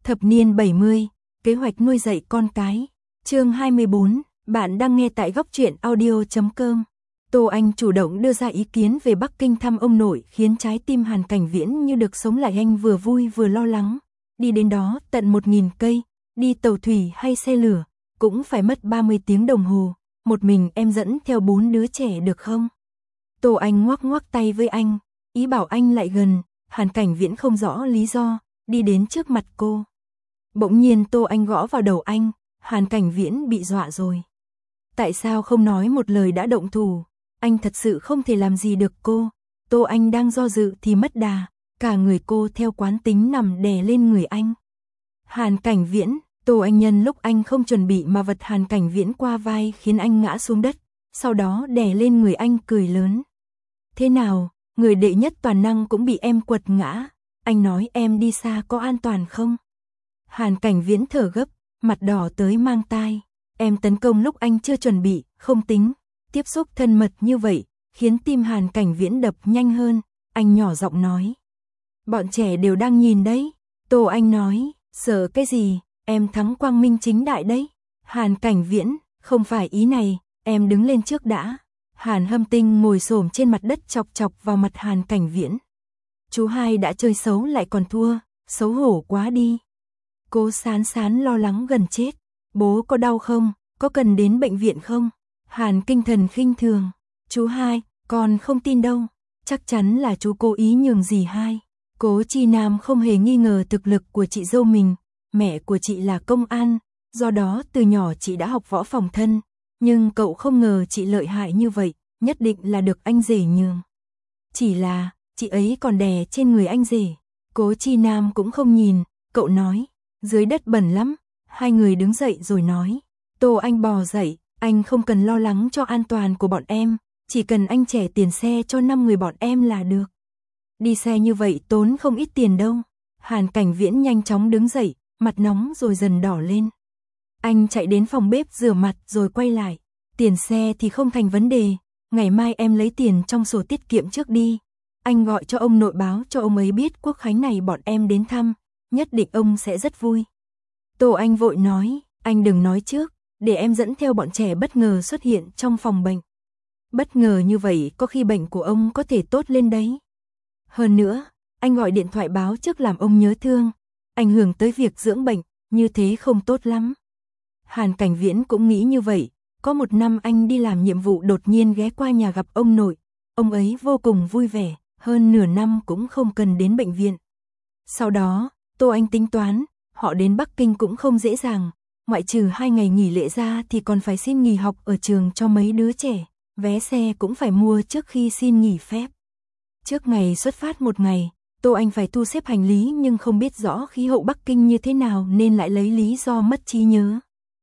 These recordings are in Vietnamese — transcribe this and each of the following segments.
Thập niên 70, kế hoạch nuôi dạy con cái. Chương 24, bạn đang nghe tại góc truyện audio.com. Tô Anh chủ động đưa ra ý kiến về Bắc Kinh thăm ông nội khiến trái tim Hàn Cảnh Viễn như được sống lại, anh vừa vui vừa lo lắng. Đi đến đó tận 1000 cây, đi tàu thủy hay xe lửa, cũng phải mất 30 tiếng đồng hồ. Một mình em dẫn theo 4 đứa trẻ được không? Tô Anh ngoắc ngoắc tay với anh, ý bảo anh lại gần. Hàn Cảnh Viễn không rõ lý do, đi đến trước mặt cô. Bỗng nhiên Tô Anh gõ vào đầu anh, Hàn Cảnh Viễn bị dọa rồi. Tại sao không nói một lời đã động thủ? Anh thật sự không thể làm gì được cô. Tô Anh đang do dự thì mất đà, cả người cô theo quán tính nằm đè lên người anh. Hàn Cảnh Viễn, Tô Anh nhân lúc anh không chuẩn bị mà vật Hàn Cảnh Viễn qua vai khiến anh ngã xuống đất, sau đó đè lên người anh cười lớn. Thế nào, người đệ nhất toàn năng cũng bị em quật ngã, anh nói em đi xa có an toàn không? Hàn Cảnh Viễn thở gấp, mặt đỏ tới mang tai. Em tấn công lúc anh chưa chuẩn bị, không tính. Tiếp xúc thân mật như vậy, khiến tim Hàn Cảnh Viễn đập nhanh hơn. Anh nhỏ giọng nói. Bọn trẻ đều đang nhìn đấy. Tô Anh nói, sợ cái gì, em thắng quang minh chính đại đấy. Hàn Cảnh Viễn, không phải ý này, em đứng lên trước đã. Hàn Hâm Tinh ngồi xổm trên mặt đất chọc chọc vào mặt Hàn Cảnh Viễn. Chú hai đã chơi xấu lại còn thua, xấu hổ quá đi. Cô Sán Sán lo lắng gần chết. Bố có đau không? Có cần đến bệnh viện không? Hàn Kinh Thần khinh thường. Chú hai, con không tin đâu. Chắc chắn là chú cố ý nhường dì hai. Cố Chi Nam không hề nghi ngờ thực lực của chị dâu mình. Mẹ của chị là công an, do đó từ nhỏ chị đã học võ phòng thân. Nhưng cậu không ngờ chị lợi hại như vậy, nhất định là được anh rể nhường. Chỉ là, chị ấy còn đè trên người anh rể. Cố Chi Nam cũng không nhìn, cậu nói, dưới đất bẩn lắm. Hai người đứng dậy rồi nói, Tô Anh bò dậy, anh không cần lo lắng cho an toàn của bọn em, chỉ cần anh trả tiền xe cho 5 người bọn em là được. Đi xe như vậy tốn không ít tiền đâu. Hàn Cảnh Viễn nhanh chóng đứng dậy, mặt nóng rồi dần đỏ lên. Anh chạy đến phòng bếp rửa mặt rồi quay lại, tiền xe thì không thành vấn đề, ngày mai em lấy tiền trong sổ tiết kiệm trước đi. Anh gọi cho ông nội báo cho ông ấy biết Quốc khánh này bọn em đến thăm, nhất định ông sẽ rất vui. Tô Anh vội nói, anh đừng nói trước, để em dẫn theo bọn trẻ bất ngờ xuất hiện trong phòng bệnh. Bất ngờ như vậy có khi bệnh của ông có thể tốt lên đấy. Hơn nữa, anh gọi điện thoại báo trước làm ông nhớ thương, ảnh hưởng tới việc dưỡng bệnh, như thế không tốt lắm. Hàn Cảnh Viễn cũng nghĩ như vậy, có một năm anh đi làm nhiệm vụ đột nhiên ghé qua nhà gặp ông nội, ông ấy vô cùng vui vẻ, hơn nửa năm cũng không cần đến bệnh viện. Sau đó, Tô Anh tính toán, họ đến Bắc Kinh cũng không dễ dàng, ngoại trừ 2 ngày nghỉ lễ ra thì còn phải xin nghỉ học ở trường cho mấy đứa trẻ, vé xe cũng phải mua trước khi xin nghỉ phép. Trước ngày xuất phát một ngày, Tô Anh phải thu xếp hành lý nhưng không biết rõ khí hậu Bắc Kinh như thế nào nên lại lấy lý do mất trí nhớ.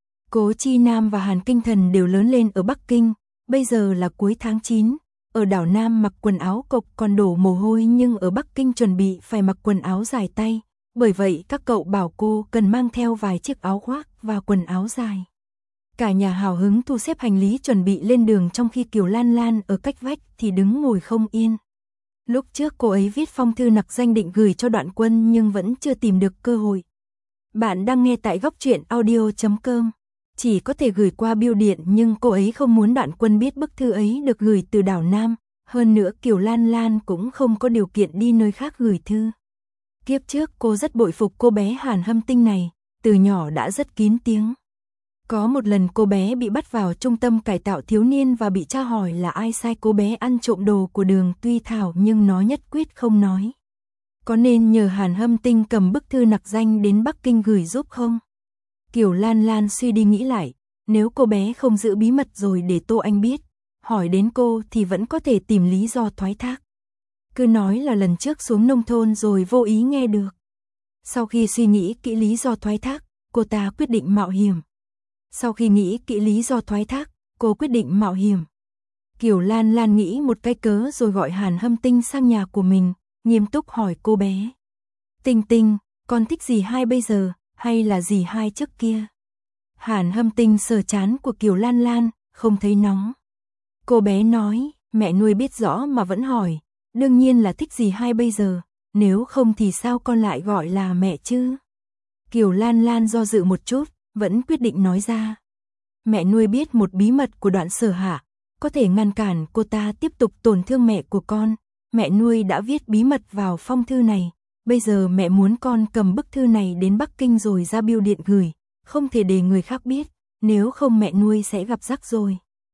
Cố Chi Nam và Hàn Kinh Thần đều lớn lên ở Bắc Kinh, bây giờ là cuối tháng 9, ở đảo Nam mặc quần áo cộc còn đổ mồ hôi nhưng ở Bắc Kinh chuẩn bị phải mặc quần áo dài tay. Bởi vậy các cậu bảo cô cần mang theo vài chiếc áo khoác và quần áo dài. Cả nhà hào hứng thu xếp hành lý chuẩn bị lên đường trong khi Kiều Lan Lan ở cách vách thì đứng ngồi không yên. Lúc trước cô ấy viết phong thư nặc danh định gửi cho Đoạn Quân nhưng vẫn chưa tìm được cơ hội. Bạn đang nghe tại góc truyện audio.com. Chỉ có thể gửi qua bưu điện nhưng cô ấy không muốn Đoạn Quân biết bức thư ấy được gửi từ đảo Nam. Hơn nữa Kiều Lan Lan cũng không có điều kiện đi nơi khác gửi thư. Kiếp trước cô rất bội phục cô bé Hàn Hâm Tinh này, từ nhỏ đã rất kín tiếng. Có một lần cô bé bị bắt vào trung tâm cải tạo thiếu niên và bị tra hỏi là ai sai cô bé ăn trộm đồ của Đường Tuy Thảo nhưng nó nhất quyết không nói. Có nên nhờ Hàn Hâm Tinh cầm bức thư nặc danh đến Bắc Kinh gửi giúp không? Kiều Lan Lan suy đi nghĩ lại, nếu cô bé không giữ bí mật rồi để Tô Anh biết, hỏi đến cô thì vẫn có thể tìm lý do thoái thác. Cứ nói là lần trước xuống nông thôn rồi vô ý nghe được. Sau khi suy nghĩ kỹ lý do thoái thác, cô ta quyết định mạo hiểm. Sau khi nghĩ kỹ lý do thoái thác, cô quyết định mạo hiểm. Kiều Lan Lan nghĩ một cái cớ rồi gọi Hàn Hâm Tinh sang nhà của mình, nghiêm túc hỏi cô bé. Tinh Tinh, con thích dì hai bây giờ, hay là dì hai trước kia? Hàn Hâm Tinh sờ trán của Kiều Lan Lan, không thấy nóng. Cô bé nói, mẹ nuôi biết rõ mà vẫn hỏi. Đương nhiên là thích dì hai bây giờ, nếu không thì sao con lại gọi là mẹ chứ? Kiều Lan Lan do dự một chút, vẫn quyết định nói ra. Mẹ nuôi biết một bí mật của Đoạn Sở Hạ, có thể ngăn cản cô ta tiếp tục tổn thương mẹ của con. Mẹ nuôi đã viết bí mật vào phong thư này, bây giờ mẹ muốn con cầm bức thư này đến Bắc Kinh rồi ra bưu điện gửi, không thể để người khác biết, nếu không mẹ nuôi sẽ gặp rắc rối.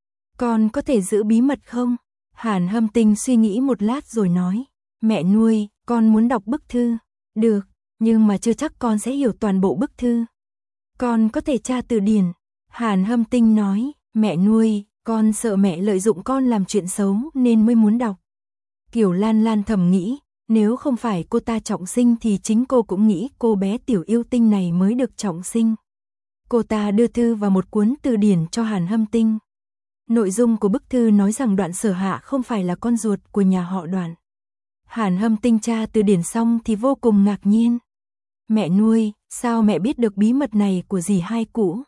Con có thể giữ bí mật không? Hàn Hâm Tinh suy nghĩ một lát rồi nói, mẹ nuôi, con muốn đọc bức thư. Được, nhưng mà chưa chắc con sẽ hiểu toàn bộ bức thư. Con có thể tra từ điển. Hàn Hâm Tinh nói, mẹ nuôi, con sợ mẹ lợi dụng con làm chuyện xấu nên mới muốn đọc. Kiều Lan Lan thầm nghĩ, nếu không phải cô ta trọng sinh thì chính cô cũng nghĩ cô bé tiểu yêu tinh này mới được trọng sinh. Cô ta đưa thư vào một cuốn từ điển cho Hàn Hâm Tinh. Nội dung của bức thư nói rằng Đoạn Sở Hạ không phải là con ruột của nhà họ Đoạn. Hàn Hâm Tinh tra từ điển xong thì vô cùng ngạc nhiên. Mẹ nuôi, sao mẹ biết được bí mật này của dì Hai Cũ?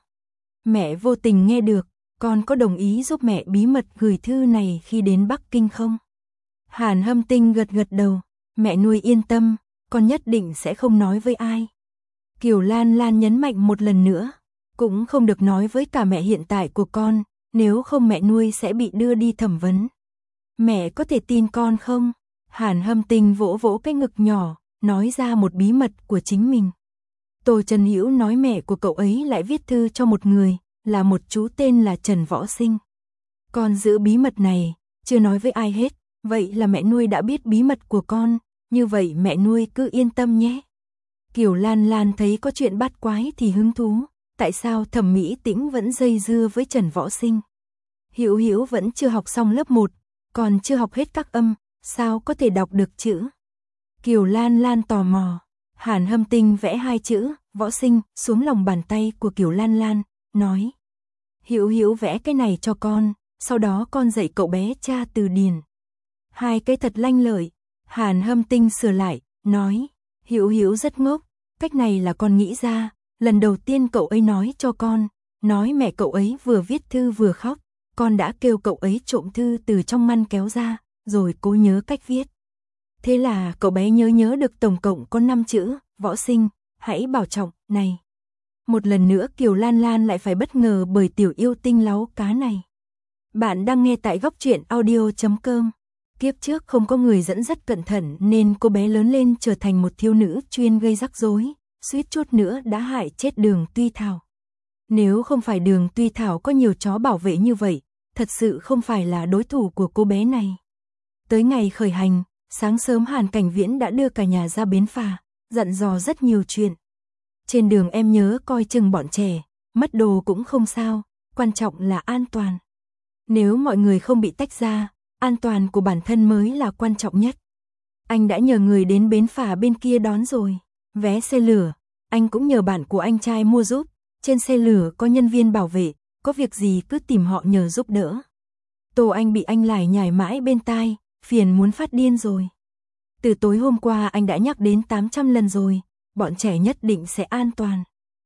Mẹ vô tình nghe được, con có đồng ý giúp mẹ bí mật gửi thư này khi đến Bắc Kinh không? Hàn Hâm Tinh gật gật đầu, mẹ nuôi yên tâm, con nhất định sẽ không nói với ai. Kiều Lan Lan nhấn mạnh một lần nữa, cũng không được nói với cả mẹ hiện tại của con, nếu không mẹ nuôi sẽ bị đưa đi thẩm vấn. Mẹ có thể tin con không? Hàn Hâm Tinh vỗ vỗ cái ngực nhỏ, nói ra một bí mật của chính mình. Tô Trần Hữu nói mẹ của cậu ấy lại viết thư cho một người, là một chú tên là Trần Võ Sinh. Con giữ bí mật này, chưa nói với ai hết, vậy là mẹ nuôi đã biết bí mật của con, như vậy mẹ nuôi cứ yên tâm nhé. Kiều Lan Lan thấy có chuyện bắt quái thì hứng thú, tại sao Thẩm Mỹ Tĩnh vẫn dây dưa với Trần Võ Sinh? Hữu Hữu vẫn chưa học xong lớp 1, còn chưa học hết các âm, sao có thể đọc được chữ? Kiều Lan Lan tò mò, Hàn Hâm Tinh vẽ 2 chữ, Võ Sinh, xuống lòng bàn tay của Kiều Lan Lan, nói. Hữu Hữu vẽ cái này cho con, sau đó con dạy cậu bé tra từ điển. 2 cái thật lanh lợi, Hàn Hâm Tinh sửa lại, nói. Hữu Hữu rất ngốc, cách này là con nghĩ ra, lần đầu tiên cậu ấy nói cho con, nói mẹ cậu ấy vừa viết thư vừa khóc, con đã kêu cậu ấy trộm thư từ trong ngăn kéo ra, rồi cố nhớ cách viết. Thế là cậu bé nhớ được tổng cộng có 5 chữ, Võ Sinh, hãy bảo trọng, này. Một lần nữa Kiều Lan Lan lại phải bất ngờ bởi tiểu yêu tinh láu cá này. Bạn đang nghe tại góc truyện audio.com. Kiếp trước không có người dẫn dắt cẩn thận nên cô bé lớn lên trở thành một thiếu nữ chuyên gây rắc rối, suýt chút nữa đã hại chết Đường Tuy Thảo. Nếu không phải Đường Tuy Thảo có nhiều chó bảo vệ như vậy, thật sự không phải là đối thủ của cô bé này. Tới ngày khởi hành, sáng sớm Hàn Cảnh Viễn đã đưa cả nhà ra bến phà, dặn dò rất nhiều chuyện. Trên đường em nhớ coi chừng bọn trẻ, mất đồ cũng không sao, quan trọng là an toàn. Nếu mọi người không bị tách ra, an toàn của bản thân mới là quan trọng nhất. Anh đã nhờ người đến bến phà bên kia đón rồi. Vé xe lửa, anh cũng nhờ bạn của anh trai mua giúp. Trên xe lửa có nhân viên bảo vệ, có việc gì cứ tìm họ nhờ giúp đỡ. Tô Anh bị anh lải nhải mãi bên tai, phiền muốn phát điên rồi. Từ tối hôm qua anh đã nhắc đến 800 lần rồi, bọn trẻ nhất định sẽ an toàn.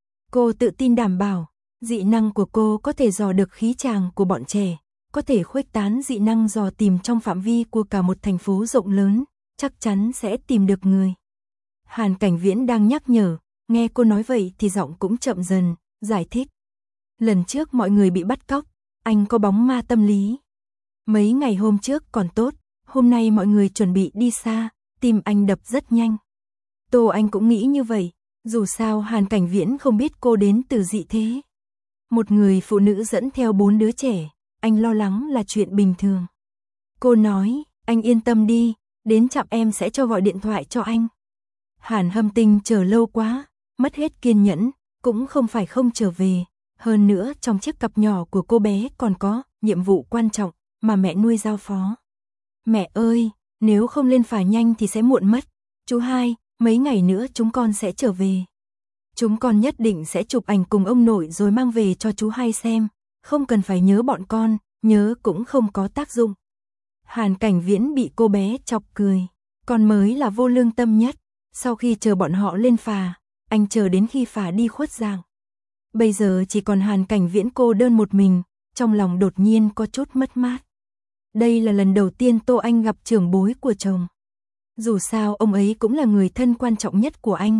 Cô tự tin đảm bảo, dị năng của cô có thể dò được khí tràng của bọn trẻ, có thể khuếch tán dị năng dò tìm trong phạm vi của cả một thành phố rộng lớn, chắc chắn sẽ tìm được người. Hàn Cảnh Viễn đang nhắc nhở, nghe cô nói vậy thì giọng cũng chậm dần, giải thích. Lần trước mọi người bị bắt cóc, anh có bóng ma tâm lý. Mấy ngày hôm trước còn tốt, hôm nay mọi người chuẩn bị đi xa, tim anh đập rất nhanh. Tô Anh cũng nghĩ như vậy, dù sao Hàn Cảnh Viễn không biết cô đến từ dị thế. Một người phụ nữ dẫn theo 4 đứa trẻ, anh lo lắng là chuyện bình thường. Cô nói, anh yên tâm đi, đến trạm em sẽ cho gọi điện thoại cho anh. Hàn Hâm Tinh chờ lâu quá, mất hết kiên nhẫn, cũng không phải không trở về. Hơn nữa trong chiếc cặp nhỏ của cô bé còn có nhiệm vụ quan trọng mà mẹ nuôi giao phó. Mẹ ơi, nếu không lên phà nhanh thì sẽ muộn mất. Chú Hai, mấy ngày nữa chúng con sẽ trở về. Chúng con nhất định sẽ chụp ảnh cùng ông nội rồi mang về cho chú Hai xem. Không cần phải nhớ bọn con, nhớ cũng không có tác dụng. Hàn Cảnh Viễn bị cô bé chọc cười. Con mới là vô lương tâm nhất. Sau khi chờ bọn họ lên phà, anh chờ đến khi phà đi khuất dạng. Bây giờ chỉ còn Hàn Cảnh Viễn cô đơn một mình, trong lòng đột nhiên có chút mất mát. Đây là lần đầu tiên Tô Anh gặp trưởng bối của chồng. Dù sao ông ấy cũng là người thân quan trọng nhất của anh,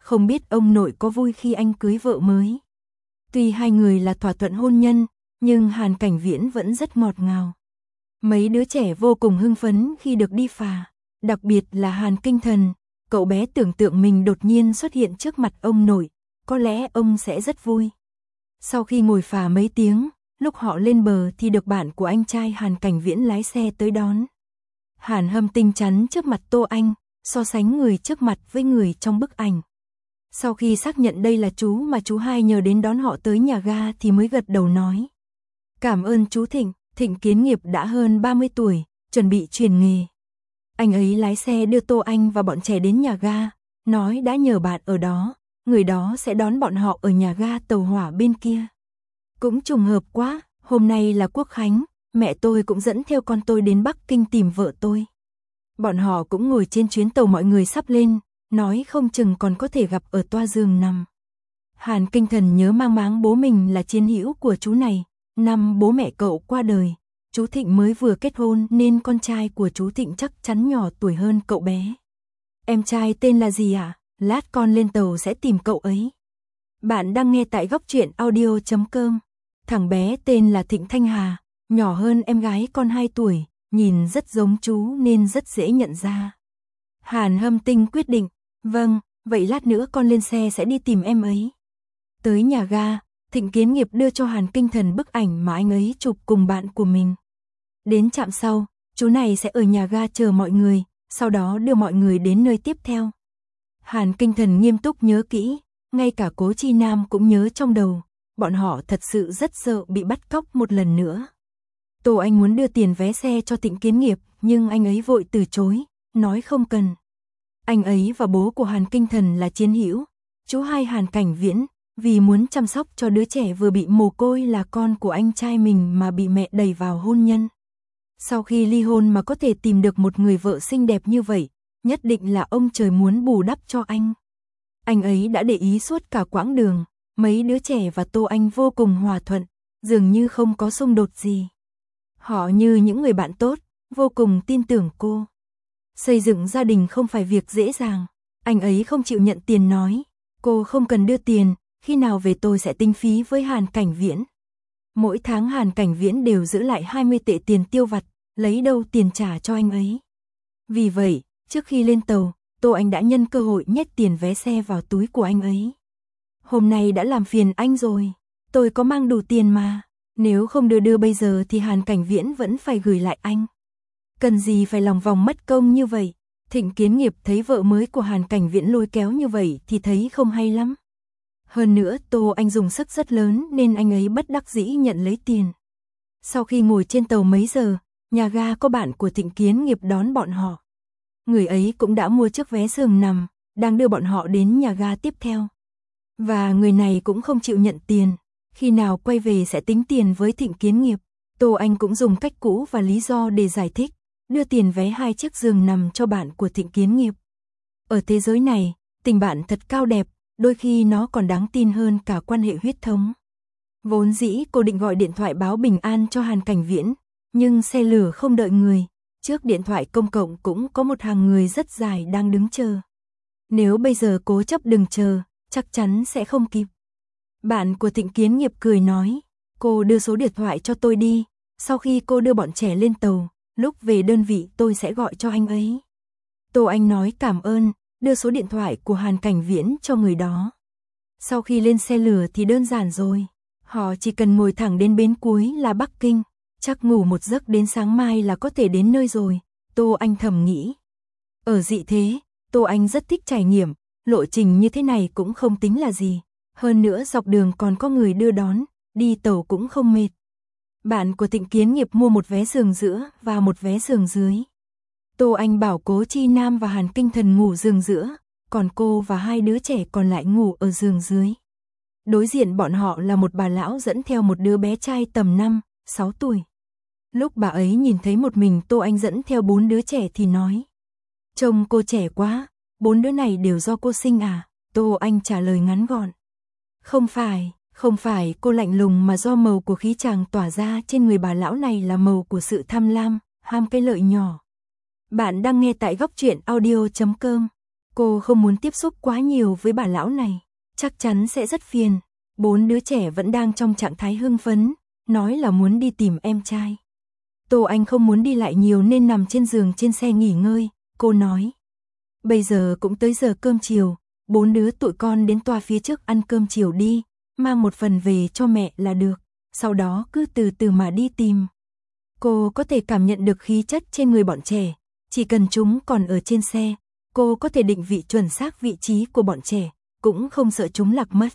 không biết ông nội có vui khi anh cưới vợ mới. Tuy hai người là thỏa thuận hôn nhân, nhưng Hàn Cảnh Viễn vẫn rất ngọt ngào. Mấy đứa trẻ vô cùng hưng phấn khi được đi phà, đặc biệt là Hàn Kinh Thần, cậu bé tưởng tượng mình đột nhiên xuất hiện trước mặt ông nội, có lẽ ông sẽ rất vui. Sau khi ngồi phà mấy tiếng, lúc họ lên bờ thì được bạn của anh trai Hàn Cảnh Viễn lái xe tới đón. Hàn Hâm Tinh chắn trước mặt Tô Anh, so sánh người trước mặt với người trong bức ảnh. Sau khi xác nhận đây là chú mà chú hai nhờ đến đón họ tới nhà ga thì mới gật đầu nói. Cảm ơn chú Thịnh, Thịnh Kiến Nghiệp đã hơn 30 tuổi, chuẩn bị chuyển nghề. Anh ấy lái xe đưa Tô Anh và bọn trẻ đến nhà ga, nói đã nhờ bạn ở đó, người đó sẽ đón bọn họ ở nhà ga tàu hỏa bên kia. Cũng trùng hợp quá, hôm nay là Quốc Khánh, mẹ tôi cũng dẫn theo con tôi đến Bắc Kinh tìm vợ tôi. Bọn họ cũng ngồi trên chuyến tàu mọi người sắp lên, nói không chừng còn có thể gặp ở toa giường nằm. Hàn Kinh Thần nhớ mang máng bố mình là chiến hữu của chú này, năm bố mẹ cậu qua đời, chú Thịnh mới vừa kết hôn nên con trai của chú Thịnh chắc chắn nhỏ tuổi hơn cậu bé. Em trai tên là gì ạ? Lát con lên tàu sẽ tìm cậu ấy. Bạn đang nghe tại góc truyện audio.com. Thằng bé tên là Thịnh Thanh Hà, nhỏ hơn em gái con 2 tuổi, nhìn rất giống chú nên rất dễ nhận ra. Hàn Hâm Tinh quyết định, vâng, vậy lát nữa con lên xe sẽ đi tìm em ấy. Tới nhà ga, Thịnh Kiến Nghiệp đưa cho Hàn Kinh Thần bức ảnh mà anh ấy chụp cùng bạn của mình. Đến trạm sau, chú này sẽ ở nhà ga chờ mọi người, sau đó đưa mọi người đến nơi tiếp theo. Hàn Kinh Thần nghiêm túc nhớ kỹ, ngay cả Cố Chi Nam cũng nhớ trong đầu, bọn họ thật sự rất sợ bị bắt cóc một lần nữa. Tô Anh muốn đưa tiền vé xe cho Thịnh Kiến Nghiệp, nhưng anh ấy vội từ chối, nói không cần. Anh ấy và bố của Hàn Kinh Thần là chiến hữu, chú hai Hàn Cảnh Viễn, vì muốn chăm sóc cho đứa trẻ vừa bị mồ côi là con của anh trai mình mà bị mẹ đẩy vào hôn nhân. Sau khi ly hôn mà có thể tìm được một người vợ xinh đẹp như vậy, nhất định là ông trời muốn bù đắp cho anh. Anh ấy đã để ý suốt cả quãng đường, mấy đứa trẻ và Tô Anh vô cùng hòa thuận, dường như không có xung đột gì. Họ như những người bạn tốt, vô cùng tin tưởng cô. Xây dựng gia đình không phải việc dễ dàng, anh ấy không chịu nhận tiền nói, cô không cần đưa tiền, khi nào về tôi sẽ tính phí với Hàn Cảnh Viễn. Mỗi tháng Hàn Cảnh Viễn đều giữ lại 20 tệ tiền tiêu vặt, lấy đâu tiền trả cho anh ấy. Vì vậy, trước khi lên tàu, Tô Anh đã nhân cơ hội nhét tiền vé xe vào túi của anh ấy. Hôm nay đã làm phiền anh rồi, tôi có mang đủ tiền mà, nếu không đưa bây giờ thì Hàn Cảnh Viễn vẫn phải gửi lại anh. Cần gì phải lòng vòng mất công như vậy. Thịnh Kiến Nghiệp thấy vợ mới của Hàn Cảnh Viễn lôi kéo như vậy thì thấy không hay lắm. Hơn nữa Tô Anh dùng sức rất lớn nên anh ấy bất đắc dĩ nhận lấy tiền. Sau khi ngồi trên tàu mấy giờ, nhà ga có bạn của Thịnh Kiến Nghiệp đón bọn họ. Người ấy cũng đã mua chiếc vé giường nằm, đang đưa bọn họ đến nhà ga tiếp theo. Và người này cũng không chịu nhận tiền, khi nào quay về sẽ tính tiền với Thịnh Kiến Nghiệp. Tô Anh cũng dùng cách cũ và lý do để giải thích, đưa tiền vé 2 chiếc giường nằm cho bạn của Thịnh Kiến Nghiệp. Ở thế giới này, tình bạn thật cao đẹp, đôi khi nó còn đáng tin hơn cả quan hệ huyết thống. Vốn dĩ cô định gọi điện thoại báo bình an cho Hàn Cảnh Viễn, nhưng xe lửa không đợi người, trước điện thoại công cộng cũng có một hàng người rất dài đang đứng chờ. Nếu bây giờ cố chấp đừng chờ, chắc chắn sẽ không kịp. Bạn của Thịnh Kiến Nghiệp cười nói, cô đưa số điện thoại cho tôi đi, sau khi cô đưa bọn trẻ lên tàu, lúc về đơn vị tôi sẽ gọi cho anh ấy. Tô Anh nói cảm ơn, đưa số điện thoại của Hàn Cảnh Viễn cho người đó. Sau khi lên xe lửa thì đơn giản rồi, họ chỉ cần ngồi thẳng đến bến cuối là Bắc Kinh, chắc ngủ một giấc đến sáng mai là có thể đến nơi rồi, Tô Anh thầm nghĩ. Ở dị thế, Tô Anh rất thích trải nghiệm, lộ trình như thế này cũng không tính là gì, hơn nữa dọc đường còn có người đưa đón, đi tàu cũng không mệt. Bạn của Thịnh Kiến Nghiệp mua một vé giường giữa và một vé giường dưới. Tô Anh bảo Cố Chi Nam và Hàn Kinh Thần ngủ giường giữa, còn cô và 2 đứa trẻ còn lại ngủ ở giường dưới. Đối diện bọn họ là một bà lão dẫn theo một đứa bé trai tầm 5, 6 tuổi. Lúc bà ấy nhìn thấy một mình Tô Anh dẫn theo 4 đứa trẻ thì nói, trông cô trẻ quá, 4 đứa này đều do cô sinh à? Tô Anh trả lời ngắn gọn. Không phải cô lạnh lùng mà do màu của khí chàng tỏa ra trên người bà lão này là màu của sự tham lam, ham cái lợi nhỏ. Bạn đang nghe tại góc truyện audio.com. Cô không muốn tiếp xúc quá nhiều với bà lão này, chắc chắn sẽ rất phiền. 4 đứa trẻ vẫn đang trong trạng thái hưng phấn, nói là muốn đi tìm em trai. Tô Anh không muốn đi lại nhiều nên nằm trên giường trên xe nghỉ ngơi, cô nói. Bây giờ cũng tới giờ cơm chiều, 4 đứa tụi con đến toa phía trước ăn cơm chiều đi, mang một phần về cho mẹ là được, sau đó cứ từ từ mà đi tìm. Cô có thể cảm nhận được khí chất trên người bọn trẻ, chỉ cần chúng còn ở trên xe, cô có thể định vị chuẩn xác vị trí của bọn trẻ, cũng không sợ chúng lạc mất.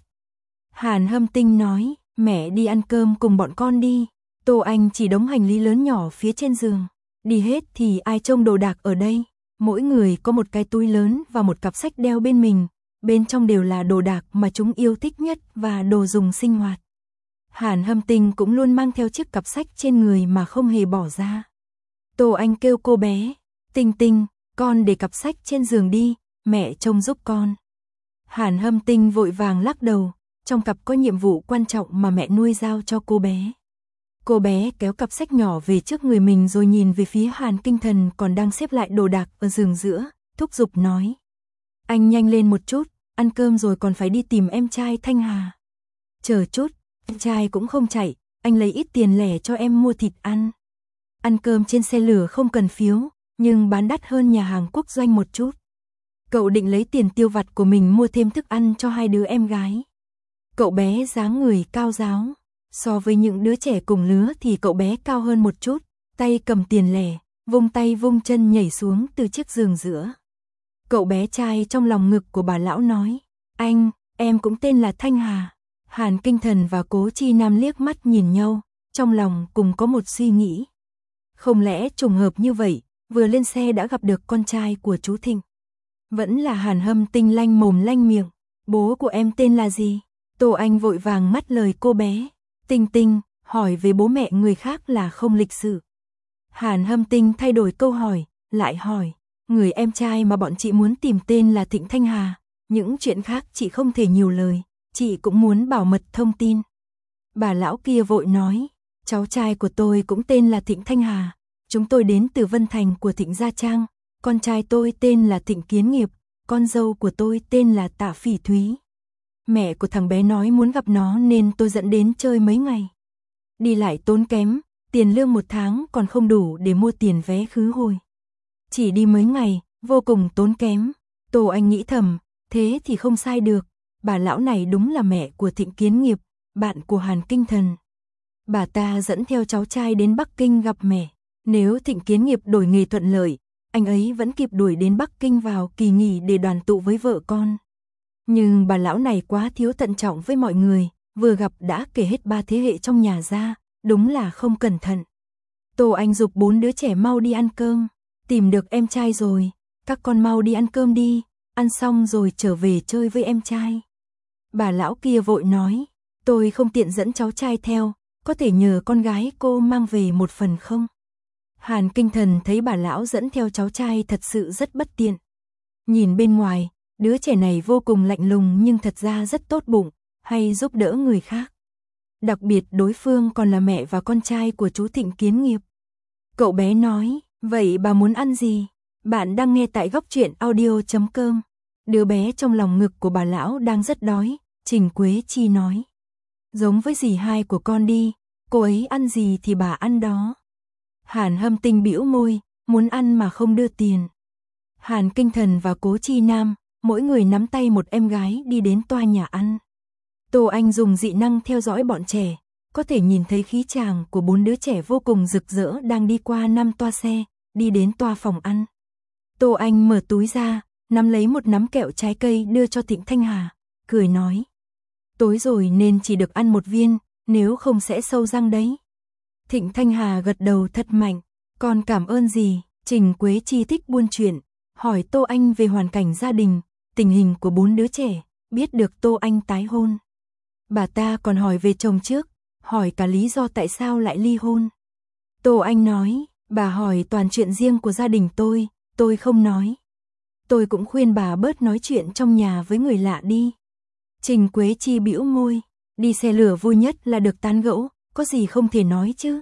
Hàn Hâm Tinh nói, mẹ đi ăn cơm cùng bọn con đi. Tô Anh chỉ đống hành lý lớn nhỏ phía trên giường. Đi hết thì ai trông đồ đạc ở đây. Mỗi người có một cái túi lớn và một cặp sách đeo bên mình. Bên trong đều là đồ đạc mà chúng yêu thích nhất và đồ dùng sinh hoạt. Hàn Hâm Tinh cũng luôn mang theo chiếc cặp sách trên người mà không hề bỏ ra. Tô Anh kêu cô bé, Tinh Tinh, con để cặp sách trên giường đi, mẹ trông giúp con. Hàn Hâm Tinh vội vàng lắc đầu, trong cặp có nhiệm vụ quan trọng mà mẹ nuôi giao cho cô bé. Cô bé kéo cặp sách nhỏ về trước người mình rồi nhìn về phía Hàn Kinh Thần còn đang xếp lại đồ đạc ở giường giữa, thúc giục nói. Anh nhanh lên một chút, ăn cơm rồi còn phải đi tìm em trai Thanh Hà. Chờ chút, em trai cũng không chạy, anh lấy ít tiền lẻ cho em mua thịt ăn. Ăn cơm trên xe lửa không cần phiếu, nhưng bán đắt hơn nhà hàng quốc doanh một chút. Cậu định lấy tiền tiêu vặt của mình mua thêm thức ăn cho 2 đứa em gái. Cậu bé dáng người cao ráo, so với những đứa trẻ cùng lứa thì cậu bé cao hơn một chút, tay cầm tiền lẻ, vung tay vung chân nhảy xuống từ chiếc giường giữa. Cậu bé trai trong lòng ngực của bà lão nói, anh, em cũng tên là Thanh Hà. Hàn Kinh Thần và Cố Chi Nam liếc mắt nhìn nhau, trong lòng cùng có một suy nghĩ. Không lẽ trùng hợp như vậy, vừa lên xe đã gặp được con trai của chú Thịnh. Vẫn là Hàn Hâm Tinh lanh mồm lanh miệng, bố của em tên là gì? Tô Anh vội vàng ngắt lời cô bé. Tinh Tinh, hỏi về bố mẹ người khác là không lịch sự. Hàn Hâm Tinh thay đổi câu hỏi, lại hỏi, người em trai mà bọn chị muốn tìm tên là Thịnh Thanh Hà, những chuyện khác chị không thể nhiều lời, chị cũng muốn bảo mật thông tin. Bà lão kia vội nói, cháu trai của tôi cũng tên là Thịnh Thanh Hà, chúng tôi đến từ Vân Thành của Thịnh Gia Trang, con trai tôi tên là Thịnh Kiến Nghiệp, con dâu của tôi tên là Tạ Phỉ Thúy. Mẹ của thằng bé nói muốn gặp nó nên tôi dẫn đến chơi mấy ngày. Đi lại tốn kém, tiền lương 1 tháng còn không đủ để mua tiền vé khứ hồi. Chỉ đi mấy ngày, vô cùng tốn kém. Tô Anh nghĩ thầm, thế thì không sai được, bà lão này đúng là mẹ của Thịnh Kiến Nghiệp, bạn của Hàn Kinh Thần. Bà ta dẫn theo cháu trai đến Bắc Kinh gặp mẹ, nếu Thịnh Kiến Nghiệp đổi nghề thuận lợi, anh ấy vẫn kịp đuổi đến Bắc Kinh vào kỳ nghỉ để đoàn tụ với vợ con. Nhưng bà lão này quá thiếu thận trọng với mọi người, vừa gặp đã kể hết 3 thế hệ trong nhà ra, đúng là không cẩn thận. Tô Anh giục 4 đứa trẻ mau đi ăn cơm, tìm được em trai rồi, các con mau đi ăn cơm đi, ăn xong rồi trở về chơi với em trai. Bà lão kia vội nói, tôi không tiện dẫn cháu trai theo, có thể nhờ con gái cô mang về một phần không? Hàn Kinh Thần thấy bà lão dẫn theo cháu trai thật sự rất bất tiện. Nhìn bên ngoài, đứa trẻ này vô cùng lạnh lùng nhưng thật ra rất tốt bụng, hay giúp đỡ người khác. Đặc biệt đối phương còn là mẹ và con trai của chú Thịnh Kiến Nghiệp. Cậu bé nói, vậy bà muốn ăn gì? Bạn đang nghe tại Góc Truyện Audio.com. Đứa bé trong lòng ngực của bà lão đang rất đói, Trình Quế Chi nói. Giống với dì hai của con đi, cô ấy ăn gì thì bà ăn đó. Hàn Hâm Tinh bĩu môi, muốn ăn mà không đưa tiền. Hàn Kinh Thần và Cố Chi Nam, mỗi người nắm tay một em gái đi đến toa nhà ăn. Tô Anh dùng dị năng theo dõi bọn trẻ, có thể nhìn thấy khí chàng của 4 đứa trẻ vô cùng rực rỡ đang đi qua 5 toa xe, đi đến toa phòng ăn. Tô Anh mở túi ra, nắm lấy một nắm kẹo trái cây đưa cho Thịnh Thanh Hà, cười nói. Tối rồi nên chỉ được ăn 1 viên, nếu không sẽ sâu răng đấy. Thịnh Thanh Hà gật đầu thật mạnh, con cảm ơn gì? Trình Quế Chi thích buôn chuyện, hỏi Tô Anh về hoàn cảnh gia đình, tình hình của 4 đứa trẻ, biết được Tô Anh tái hôn. Bà ta còn hỏi về chồng trước, hỏi cả lý do tại sao lại ly hôn. Tô Anh nói, bà hỏi toàn chuyện riêng của gia đình tôi không nói. Tôi cũng khuyên bà bớt nói chuyện trong nhà với người lạ đi. Trình Quế Chi bĩu môi, đi xe lửa vui nhất là được tán gẫu, có gì không thể nói chứ.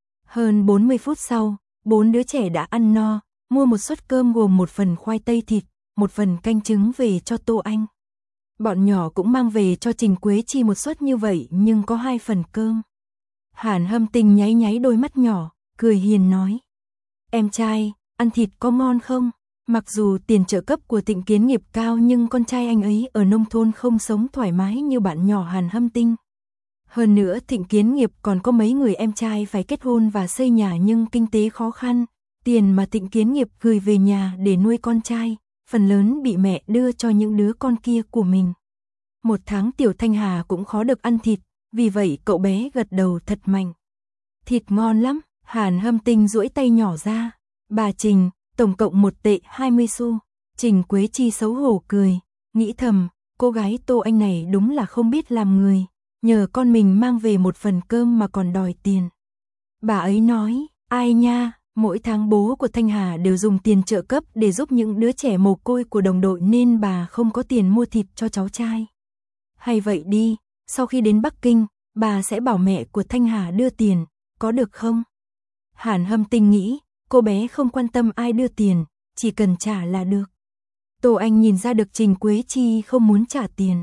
Hơn 40 phút sau, 4 đứa trẻ đã ăn no, mua một suất cơm gồm 1 phần khoai tây thịt, một phần canh trứng về cho Tô Anh. Bọn nhỏ cũng mang về cho Trình Quế Chi một suất như vậy nhưng có 2 phần cơm. Hàn Hâm Tinh nháy nháy đôi mắt nhỏ, cười hiền nói. Em trai, ăn thịt có ngon không? Mặc dù tiền trợ cấp của Thịnh Kiến Nghiệp cao nhưng con trai anh ấy ở nông thôn không sống thoải mái như bạn nhỏ Hàn Hâm Tinh. Hơn nữa Thịnh Kiến Nghiệp còn có mấy người em trai phải kết hôn và xây nhà nhưng kinh tế khó khăn. Tiền mà Thịnh Kiến Nghiệp gửi về nhà để nuôi con trai, phần lớn bị mẹ đưa cho những đứa con kia của mình. Một tháng Tiểu Thanh Hà cũng khó được ăn thịt, vì vậy cậu bé gật đầu thật mạnh. Thịt ngon lắm, Hàn Hâm Tinh duỗi tay nhỏ ra. Bà Trình, tổng cộng 1 tệ 20 xu. Trình Quế Chi xấu hổ cười, nghĩ thầm, cô gái Tô Anh này đúng là không biết làm người, nhờ con mình mang về một phần cơm mà còn đòi tiền. Bà ấy nói, ai nha, mỗi tháng bố của Thanh Hà đều dùng tiền trợ cấp để giúp những đứa trẻ mồ côi của đồng đội nên bà không có tiền mua thịt cho cháu trai. Hay vậy đi, sau khi đến Bắc Kinh, bà sẽ bảo mẹ của Thanh Hà đưa tiền, có được không? Hàn Hâm Tinh nghĩ, cô bé không quan tâm ai đưa tiền, chỉ cần trả là được. Tô Anh nhìn ra được Trình Quế Chi không muốn trả tiền.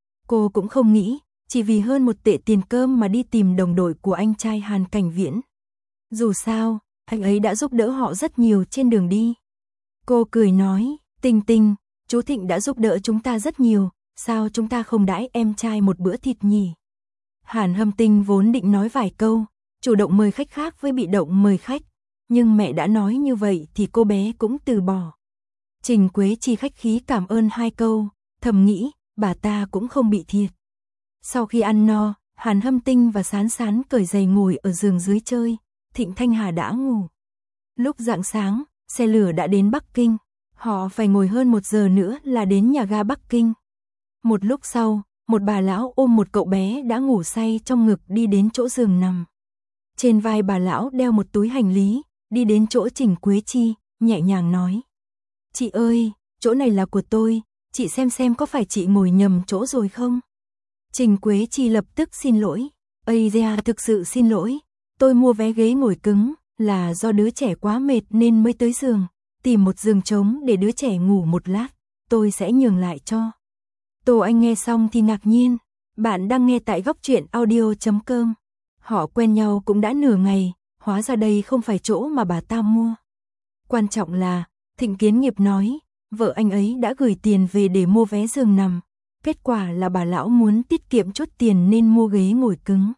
Cô cũng không nghĩ, chỉ vì hơn 1 tệ tiền cơm mà đi tìm đồng đội của anh trai Hàn Cảnh Viễn. Dù sao, anh ấy đã giúp đỡ họ rất nhiều trên đường đi. Cô cười nói, Tinh Tinh, chú Thịnh đã giúp đỡ chúng ta rất nhiều, sao chúng ta không đãi em trai một bữa thịt nhỉ? Hàn Hâm Tinh vốn định nói vài câu, chủ động mời khách khác với bị động mời khách, nhưng mẹ đã nói như vậy thì cô bé cũng từ bỏ. Trình Quế Chi khách khí cảm ơn 2 câu, thầm nghĩ, bà ta cũng không bị thiệt. Sau khi ăn no, Hàn Hâm Tinh và Sán Sán cởi giày ngồi ở giường dưới chơi, Thịnh Thanh Hà đã ngủ. Lúc rạng sáng, xe lửa đã đến Bắc Kinh, họ phải ngồi hơn 1 giờ nữa là đến nhà ga Bắc Kinh. Một lúc sau, một bà lão ôm một cậu bé đã ngủ say trong ngực đi đến chỗ giường nằm. Trên vai bà lão đeo một túi hành lý, đi đến chỗ Trình Quế Chi, nhẹ nhàng nói. Chị ơi, chỗ này là của tôi, chị xem có phải chị ngồi nhầm chỗ rồi không? Trình Quế Chi lập tức xin lỗi. Ây da, thực sự xin lỗi, tôi mua vé ghế ngồi cứng, là do đứa trẻ quá mệt nên mới tới giường, tìm một giường trống để đứa trẻ ngủ một lát, tôi sẽ nhường lại cho. Tô Anh nghe xong thì ngạc nhiên, bạn đang nghe tại Góc Truyện Audio.com. Họ quen nhau cũng đã nửa ngày, hóa ra đây không phải chỗ mà bà ta mua. Quan trọng là, Thịnh Kiến Nghiệp nói, vợ anh ấy đã gửi tiền về để mua vé giường nằm. Kết quả là bà lão muốn tiết kiệm chút tiền nên mua ghế ngồi cứng.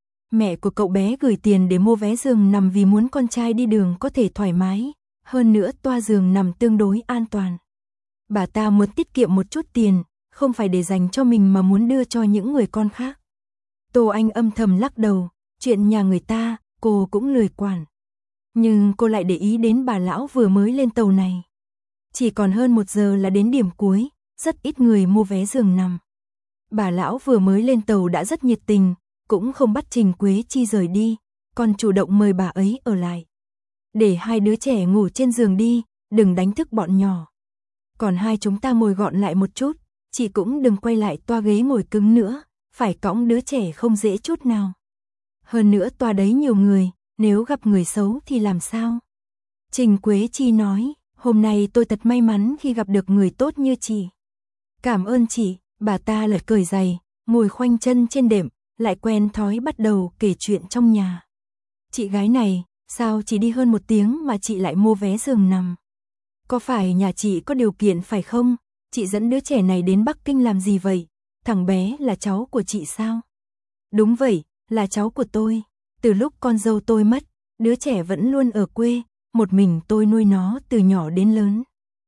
Mẹ của cậu bé gửi tiền để mua vé giường nằm vì muốn con trai đi đường có thể thoải mái, hơn nữa toa giường nằm tương đối an toàn. Bà ta muốn tiết kiệm một chút tiền, không phải để dành cho mình mà muốn đưa cho những người con khác. Tô Anh âm thầm lắc đầu, chuyện nhà người ta, cô cũng lười quản. Nhưng cô lại để ý đến bà lão vừa mới lên tàu này. Chỉ còn hơn 1 giờ là đến điểm cuối, rất ít người mua vé giường nằm. Bà lão vừa mới lên tàu đã rất nhiệt tình, cũng không bắt Trình Quế Chi rời đi, còn chủ động mời bà ấy ở lại. Để 2 đứa trẻ ngủ trên giường đi, đừng đánh thức bọn nhỏ. Còn hai chúng ta ngồi gọn lại một chút, chị cũng đừng quay lại toa ghế ngồi cứng nữa, phải cõng đứa trẻ không dễ chút nào. Hơn nữa toa đấy nhiều người, nếu gặp người xấu thì làm sao? Trình Quế Chi nói, hôm nay tôi thật may mắn khi gặp được người tốt như chị. Cảm ơn chị, bà ta lại cởi giày, ngồi khoanh chân trên đệm, lại quen thói bắt đầu kể chuyện trong nhà. Chị gái này, sao chỉ đi hơn 1 tiếng mà chị lại mua vé giường nằm? Có phải nhà chị có điều kiện phải không? Chị dẫn đứa trẻ này đến Bắc Kinh làm gì vậy? Thằng bé là cháu của chị sao? Đúng vậy, là cháu của tôi. Từ lúc con dâu tôi mất, đứa trẻ vẫn luôn ở quê, một mình tôi nuôi nó từ nhỏ đến lớn.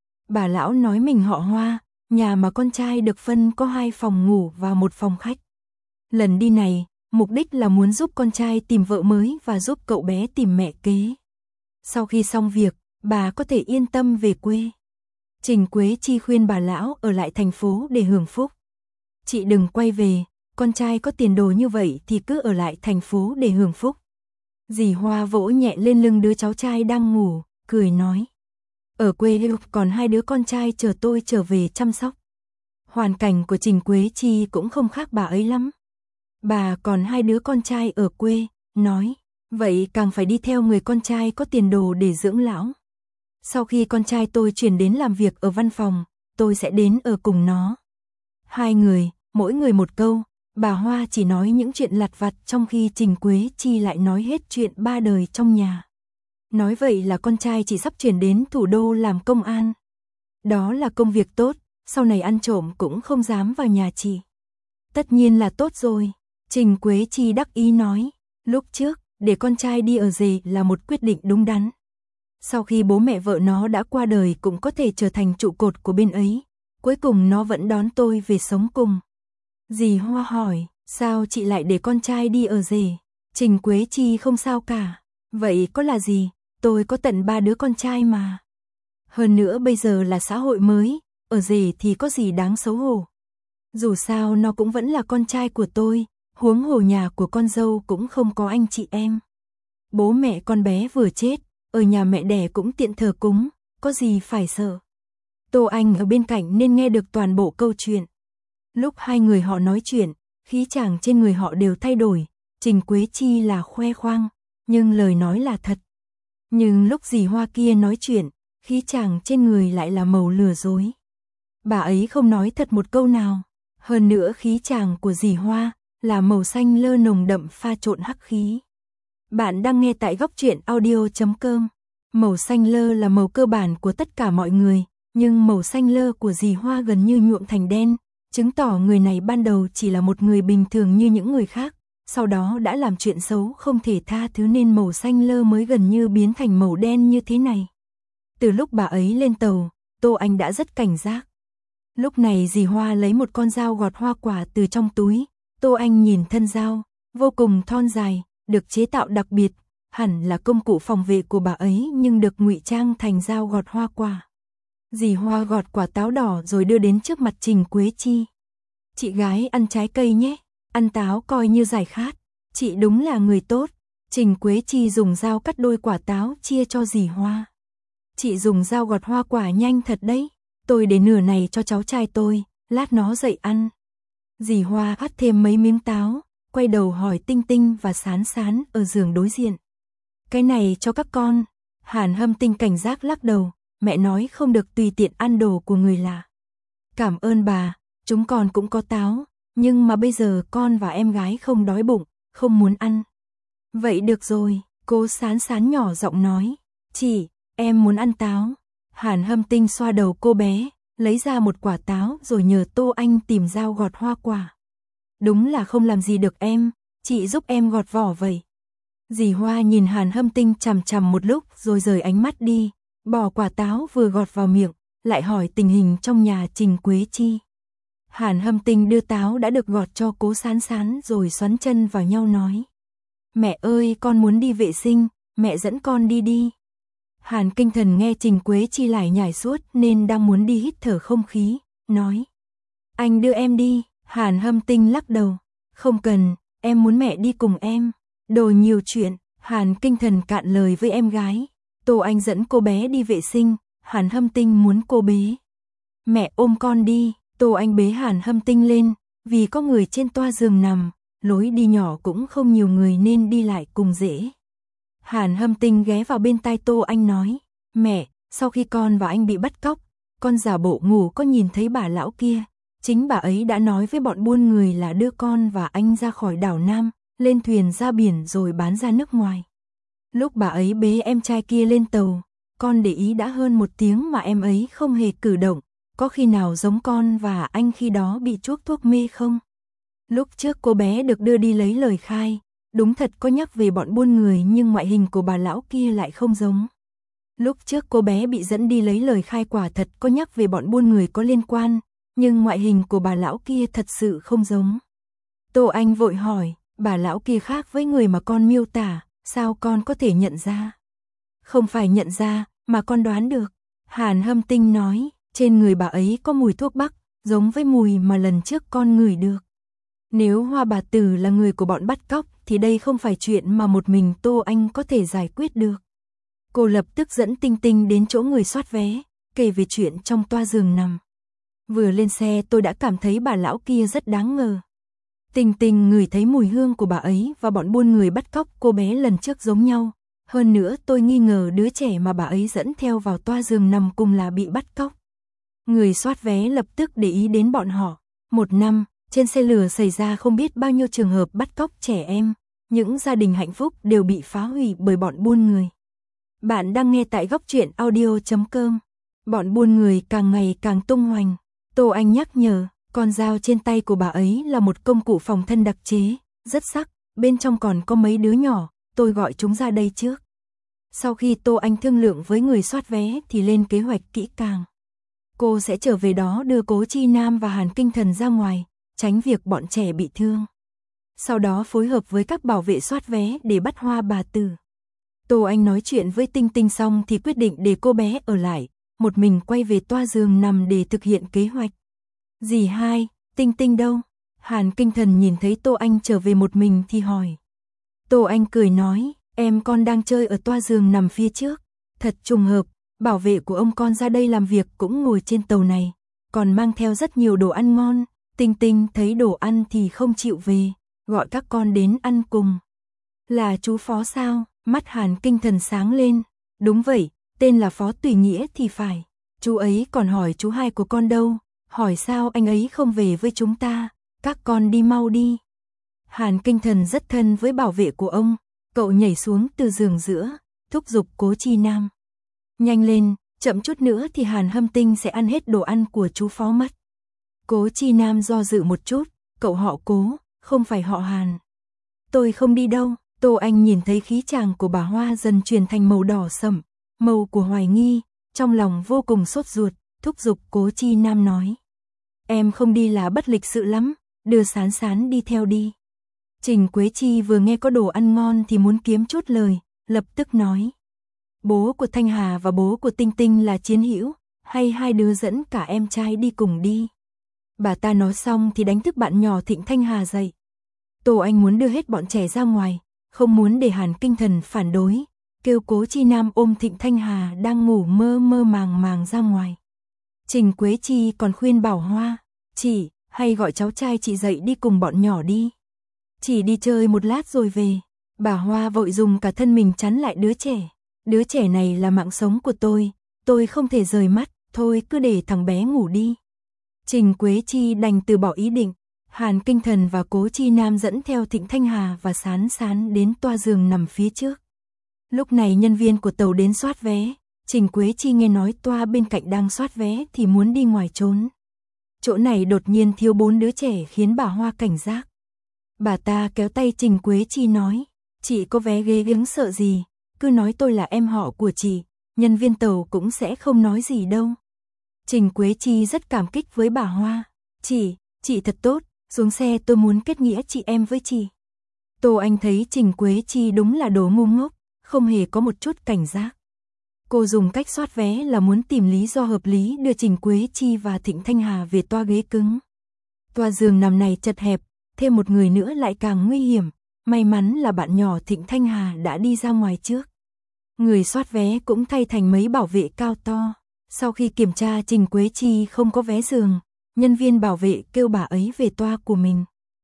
Bà lão nói mình họ Hoa, nhà mà con trai được phân có 2 phòng ngủ và 1 phòng khách. Lần đi này, mục đích là muốn giúp con trai tìm vợ mới và giúp cậu bé tìm mẹ kế. Sau khi xong việc, bà có thể yên tâm về quê. Trình Quế Chi khuyên bà lão ở lại thành phố để hưởng phúc. Chị đừng quay về, con trai có tiền đồ như vậy thì cứ ở lại thành phố để hưởng phúc. Dì Hoa vỗ nhẹ lên lưng đứa cháu trai đang ngủ, cười nói. Ở quê còn 2 đứa con trai chờ tôi trở về chăm sóc. Hoàn cảnh của Trình Quế Chi cũng không khác bà ấy lắm. Bà còn 2 đứa con trai ở quê, nói, vậy càng phải đi theo người con trai có tiền đồ để dưỡng lão. Sau khi con trai tôi chuyển đến làm việc ở văn phòng, tôi sẽ đến ở cùng nó. Hai người, mỗi người một câu, bà Hoa chỉ nói những chuyện lặt vặt trong khi Trình Quế Chi lại nói hết chuyện ba đời trong nhà. Nói vậy là con trai chị sắp chuyển đến thủ đô làm công an. Đó là công việc tốt, sau này ăn trộm cũng không dám vào nhà chị. Tất nhiên là tốt rồi, Trình Quế Chi đắc ý nói. Lúc trước, để con trai đi ở rể là một quyết định đúng đắn. Sau khi bố mẹ vợ nó đã qua đời cũng có thể trở thành trụ cột của bên ấy. Cuối cùng nó vẫn đón tôi về sống cùng. Dì Hoa hỏi, sao chị lại để con trai đi ở rể? Trình Quế Chi không sao cả. Vậy có là gì? Tôi có tận 3 đứa con trai mà. Hơn nữa bây giờ là xã hội mới, ở rể thì có gì đáng xấu hổ. Dù sao nó cũng vẫn là con trai của tôi, huống hồ nhà của con dâu cũng không có anh chị em. Bố mẹ con bé vừa chết, ở nhà mẹ đẻ cũng tiện thờ cúng, có gì phải sợ. Tô Anh ở bên cạnh nên nghe được toàn bộ câu chuyện. Lúc hai người họ nói chuyện, khí chàng trên người họ đều thay đổi, Trình Quế Chi là khoe khoang, nhưng lời nói là thật. Nhưng lúc dì Hoa kia nói chuyện, khí chàng trên người lại là màu lừa dối. Bà ấy không nói thật một câu nào, hơn nữa khí chàng của dì Hoa là màu xanh lơ nồng đậm pha trộn hắc khí. Bạn đang nghe tại góc truyện audio.com. Màu xanh lơ là màu cơ bản của tất cả mọi người, nhưng màu xanh lơ của dì Hoa gần như nhuộm thành đen, chứng tỏ người này ban đầu chỉ là một người bình thường như những người khác, sau đó đã làm chuyện xấu không thể tha thứ nên màu xanh lơ mới gần như biến thành màu đen như thế này. Từ lúc bà ấy lên tàu, Tô Anh đã rất cảnh giác. Lúc này dì Hoa lấy một con dao gọt hoa quả từ trong túi, Tô Anh nhìn thân dao, vô cùng thon dài, được chế tạo đặc biệt, hẳn là công cụ phòng vệ của bà ấy nhưng được ngụy trang thành dao gọt hoa quả. Dì Hoa gọt quả táo đỏ rồi đưa đến trước mặt Trình Quế Chi. Chị gái ăn trái cây nhé, ăn táo coi như giải khát, chị đúng là người tốt. Trình Quế Chi dùng dao cắt đôi quả táo chia cho dì Hoa. Chị dùng dao gọt hoa quả nhanh thật đấy, tôi để nửa này cho cháu trai tôi, lát nó dậy ăn. Dì Hoa hắt thêm mấy miếng táo, quay đầu hỏi Tinh Tinh và Sán Sán ở giường đối diện. Cái này cho các con. Hàn Hâm Tinh cảnh giác lắc đầu, mẹ nói không được tùy tiện ăn đồ của người lạ. Cảm ơn bà, chúng con cũng có táo, nhưng mà bây giờ con và em gái không đói bụng, không muốn ăn. Vậy được rồi, cô Sán Sán nhỏ giọng nói, chị, em muốn ăn táo. Hàn Hâm Tinh xoa đầu cô bé, lấy ra một quả táo rồi nhờ Tô Anh tìm dao gọt hoa quả. Đúng là không làm gì được em, chị giúp em gọt vỏ vậy. Dì Hoa nhìn Hàn Hâm Tinh chằm chằm một lúc rồi rời ánh mắt đi, bỏ quả táo vừa gọt vào miệng, lại hỏi tình hình trong nhà Trình Quế Chi. Hàn Hâm Tinh đưa táo đã được gọt cho cố Sán Sán rồi xoắn chân vào nhau nói. Mẹ ơi, con muốn đi vệ sinh, mẹ dẫn con đi đi. Hàn Kinh Thần nghe Trình Quế Chi lải nhải suốt nên đang muốn đi hít thở không khí, nói. Anh đưa em đi. Hàn Hâm Tinh lắc đầu. Không cần, em muốn mẹ đi cùng em. Đồ nhiều chuyện. Hàn Kinh Thần cạn lời với em gái. Tô Anh dẫn cô bé đi vệ sinh, Hàn Hâm Tinh muốn cô bế. Mẹ ôm con đi. Tô Anh bế Hàn Hâm Tinh lên, vì có người trên toa giường nằm, lối đi nhỏ cũng không nhiều người nên đi lại cùng dễ. Hàn Hâm Tinh ghé vào bên tai Tô Anh nói, mẹ, sau khi con và anh bị bắt cóc, con giả bộ ngủ có nhìn thấy bà lão kia. Chính bà ấy đã nói với bọn buôn người là đưa con và anh ra khỏi đảo Nam, lên thuyền ra biển rồi bán ra nước ngoài. Lúc bà ấy bế em trai kia lên tàu, con để ý đã hơn 1 tiếng mà em ấy không hề cử động, có khi nào giống con và anh khi đó bị chuốc thuốc mê không? Lúc trước cô bé được đưa đi lấy lời khai, đúng thật có nhắc về bọn buôn người nhưng ngoại hình của bà lão kia lại không giống. Lúc trước cô bé bị dẫn đi lấy lời khai quả thật có nhắc về bọn buôn người có liên quan, nhưng ngoại hình của bà lão kia thật sự không giống. Tô Anh vội hỏi, bà lão kia khác với người mà con miêu tả, sao con có thể nhận ra? Không phải nhận ra, mà con đoán được. Hàn Hâm Tinh nói, trên người bà ấy có mùi thuốc bắc, giống với mùi mà lần trước con ngửi được. Nếu Hoa bà Tử là người của bọn bắt cóc, thì đây không phải chuyện mà một mình Tô Anh có thể giải quyết được. Cô lập tức dẫn Tinh Tinh đến chỗ người soát vé, kể về chuyện trong toa giường nằm. Vừa lên xe tôi đã cảm thấy bà lão kia rất đáng ngờ. Tinh Tinh ngửi thấy mùi hương của bà ấy và bọn buôn người bắt cóc cô bé lần trước giống nhau. Hơn nữa tôi nghi ngờ đứa trẻ mà bà ấy dẫn theo vào toa giường nằm cùng là bị bắt cóc. Người soát vé lập tức để ý đến bọn họ. Một năm, trên xe lửa xảy ra không biết bao nhiêu trường hợp bắt cóc trẻ em. Những gia đình hạnh phúc đều bị phá hủy bởi bọn buôn người. Bạn đang nghe tại góc truyện audio.com. Bọn buôn người càng ngày càng tung hoành. Tô Anh nhắc nhở, con dao trên tay của bà ấy là một công cụ phòng thân đặc chế, rất sắc, bên trong còn có mấy đứa nhỏ, tôi gọi chúng ra đây trước. Sau khi Tô Anh thương lượng với người soát vé thì lên kế hoạch kỹ càng. Cô sẽ trở về đó đưa Cố Chi Nam và Hàn Kinh Thần ra ngoài, tránh việc bọn trẻ bị thương. Sau đó phối hợp với các bảo vệ soát vé để bắt Hoa bà tử. Tô Anh nói chuyện với Tinh Tinh xong thì quyết định để cô bé ở lại, một mình quay về toa giường nằm để thực hiện kế hoạch. Dì hai, Tinh Tinh đâu? Hàn Kinh Thần nhìn thấy Tô Anh trở về một mình thì hỏi. Tô Anh cười nói, em con đang chơi ở toa giường nằm phía trước. Thật trùng hợp, bảo vệ của ông con ra đây làm việc cũng ngồi trên tàu này, còn mang theo rất nhiều đồ ăn ngon. Tinh Tinh thấy đồ ăn thì không chịu về, gọi các con đến ăn cùng. Là chú Phó sao? Mắt Hàn Kinh Thần sáng lên. Đúng vậy, tên là Phó Tùy Nghĩa thì phải. Chú ấy còn hỏi chú hai của con đâu, hỏi sao anh ấy không về với chúng ta, các con đi mau đi. Hàn Kinh Thần rất thân với bảo vệ của ông, cậu nhảy xuống từ giường giữa, thúc giục Cố Chi Nam. Nhanh lên, chậm chút nữa thì Hàn Hâm Tinh sẽ ăn hết đồ ăn của chú Phó mất. Cố Chi Nam do dự một chút, cậu họ Cố, không phải họ Hàn. Tôi không đi đâu. Tô Anh nhìn thấy khí chàng của bà Hoa dần chuyển thành màu đỏ sẫm, màu của hoài nghi, trong lòng vô cùng sốt ruột, thúc giục Cố Chi Nam nói. Em không đi là bất lịch sự lắm, đưa Sán Sán đi theo đi. Trình Quế Chi vừa nghe có đồ ăn ngon thì muốn kiếm chút lời, lập tức nói. Bố của Thanh Hà và bố của Tinh Tinh là chiến hữu, hay hai đứa dẫn cả em trai đi cùng đi. Bà ta nói xong thì đánh thức bạn nhỏ Thịnh Thanh Hà dậy. Tô Anh muốn đưa hết bọn trẻ ra ngoài, không muốn để Hàn Kinh Thần phản đối, kêu Cố Chi Nam ôm Thịnh Thanh Hà đang ngủ mơ mơ màng màng ra ngoài. Trình Quế Chi còn khuyên bảo Hoa, chị, hay gọi cháu trai chị dậy đi cùng bọn nhỏ đi. Chỉ đi chơi một lát rồi về. Bà Hoa vội dùng cả thân mình chắn lại đứa trẻ. Đứa trẻ này là mạng sống của tôi không thể rời mắt, thôi cứ để thằng bé ngủ đi. Trình Quế Chi đành từ bỏ ý định. Hàn Kinh Thần và Cố Chi Nam dẫn theo Thịnh Thanh Hà và Sán Sán đến toa giường nằm phía trước. Lúc này nhân viên của tàu đến soát vé, Trình Quế Chi nghe nói toa bên cạnh đang soát vé thì muốn đi ngoài trốn. Chỗ này đột nhiên thiếu 4 đứa trẻ khiến bà Hoa cảnh giác. Bà ta kéo tay Trình Quế Chi nói, chị có vé ghế gớm sợ gì, cứ nói tôi là em họ của chị, nhân viên tàu cũng sẽ không nói gì đâu. Trình Quế Chi rất cảm kích với bà Hoa, chị thật tốt. Xuống xe tôi muốn kết nghĩa chị em với chị. Tô Anh thấy Trình Quế Chi đúng là đồ ngu ngốc, không hề có một chút cảnh giác. Cô dùng cách soát vé là muốn tìm lý do hợp lý đưa Trình Quế Chi và Thịnh Thanh Hà về toa ghế cứng. Toa giường nằm này chật hẹp, thêm một người nữa lại càng nguy hiểm. May mắn là bạn nhỏ Thịnh Thanh Hà đã đi ra ngoài trước. Người soát vé cũng thay thành mấy bảo vệ cao to. Sau khi kiểm tra Trình Quế Chi không có vé giường, nhân viên bảo vệ kêu bà ấy về toa của mình.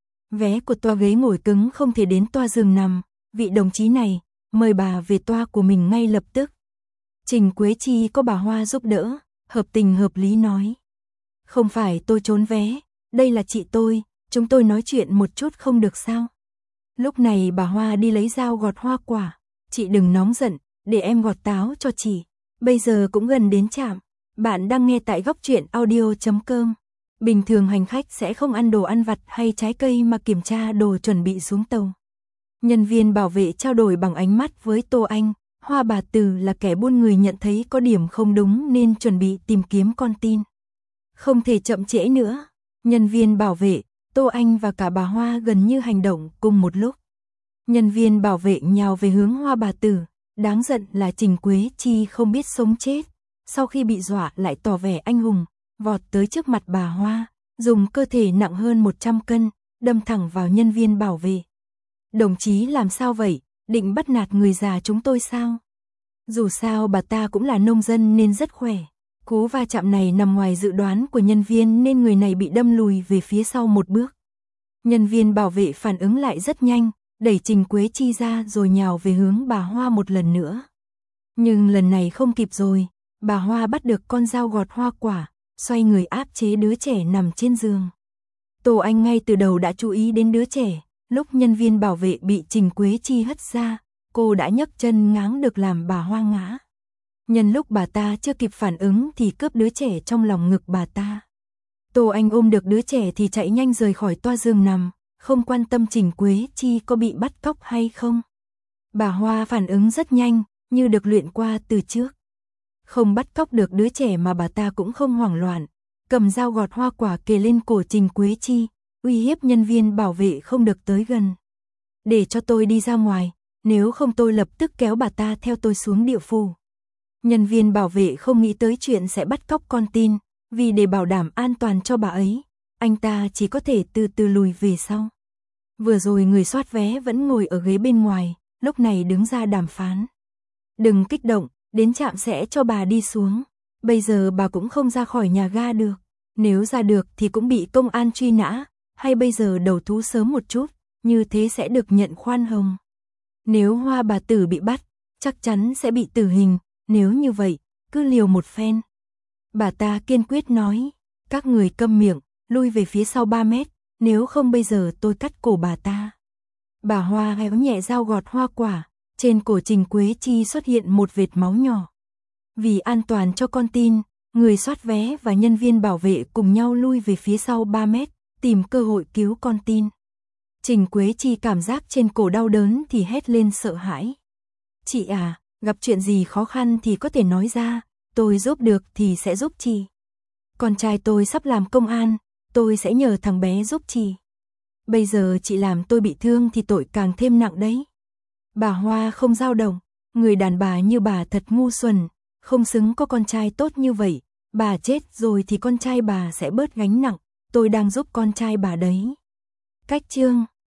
Vé của toa ghế ngồi cứng không thể đến toa giường nằm, vị đồng chí này, mời bà về toa của mình ngay lập tức. Trình Quế Chi có bà Hoa giúp đỡ, hợp tình hợp lý nói. Không phải tôi trốn vé, đây là chị tôi, chúng tôi nói chuyện một chút không được sao. Lúc này bà Hoa đi lấy dao gọt hoa quả, chị đừng nóng giận, để em gọt táo cho chị, bây giờ cũng gần đến trạm. Bạn đang nghe tại góc truyện audio.com. Bình thường hành khách sẽ không ăn đồ ăn vặt hay trái cây mà kiểm tra đồ chuẩn bị xuống tàu. Nhân viên bảo vệ trao đổi bằng ánh mắt với Tô Anh, Hoa bà tử là kẻ buôn người nhận thấy có điểm không đúng nên chuẩn bị tìm kiếm con tin. Không thể chậm trễ nữa. Nhân viên bảo vệ, Tô Anh và cả bà Hoa gần như hành động cùng một lúc. Nhân viên bảo vệ nhào về hướng Hoa bà tử, đáng giận là Trình Quế Chi không biết sống chết. Sau khi bị dọa lại tỏ vẻ anh hùng, vọt tới trước mặt bà Hoa, dùng cơ thể nặng hơn 100 cân, đâm thẳng vào nhân viên bảo vệ. Đồng chí làm sao vậy, định bắt nạt người già chúng tôi sao? Dù sao bà ta cũng là nông dân nên rất khỏe. Cú va chạm này nằm ngoài dự đoán của nhân viên nên người này bị đâm lùi về phía sau một bước. Nhân viên bảo vệ phản ứng lại rất nhanh, đẩy Trình Quế Chi ra rồi nhào về hướng bà Hoa một lần nữa. Nhưng lần này không kịp rồi, bà Hoa bắt được con dao gọt hoa quả, xoay người áp chế đứa trẻ nằm trên giường. Tô Anh ngay từ đầu đã chú ý đến đứa trẻ, lúc nhân viên bảo vệ bị Trình Quế Chi hất ra, cô đã nhấc chân ngáng được làm bà Hoa ngã. Nhân lúc bà ta chưa kịp phản ứng thì cướp đứa trẻ trong lòng ngực bà ta. Tô Anh ôm được đứa trẻ thì chạy nhanh rời khỏi toa giường nằm, không quan tâm Trình Quế Chi có bị bắt cóc hay không. Bà Hoa phản ứng rất nhanh, như được luyện qua từ trước. Không bắt cóc được đứa trẻ mà bà ta cũng không hoảng loạn, cầm dao gọt hoa quả kề lên cổ Trình Quế Chi, uy hiếp nhân viên bảo vệ không được tới gần. Để cho tôi đi ra ngoài, nếu không tôi lập tức kéo bà ta theo tôi xuống địa phủ. Nhân viên bảo vệ không nghĩ tới chuyện sẽ bắt cóc con tin, vì để bảo đảm an toàn cho bà ấy, anh ta chỉ có thể từ từ lùi về sau. Vừa rồi người soát vé vẫn ngồi ở ghế bên ngoài, lúc này đứng ra đàm phán. Đừng kích động, đến trạm sẽ cho bà đi xuống. Bây giờ bà cũng không ra khỏi nhà ga được. Nếu ra được thì cũng bị công an truy nã, hay bây giờ đầu thú sớm một chút, như thế sẽ được nhận khoan hồng. Nếu Hoa bà tử bị bắt, chắc chắn sẽ bị tử hình, nếu như vậy, cứ liều một phen. Bà ta kiên quyết nói, các người câm miệng, lui về phía sau 3 mét, nếu không bây giờ tôi cắt cổ bà ta. Bà Hoa héo nhẹ dao gọt hoa quả, trên cổ Trình Quế Chi xuất hiện một vệt máu nhỏ. Vì an toàn cho con tin, người soát vé và nhân viên bảo vệ cùng nhau lui về phía sau 3 mét, tìm cơ hội cứu con tin. Trình Quế Chi cảm giác trên cổ đau đớn thì hét lên sợ hãi. Chị à, gặp chuyện gì khó khăn thì có thể nói ra, tôi giúp được thì sẽ giúp chị. Con trai tôi sắp làm công an, tôi sẽ nhờ thằng bé giúp chị. Bây giờ chị làm tôi bị thương thì tội càng thêm nặng đấy. Bà Hoa không dao động, người đàn bà như bà thật ngu xuẩn, không xứng có con trai tốt như vậy. Bà chết rồi thì con trai bà sẽ bớt gánh nặng, tôi đang giúp con trai bà đấy. Cách chương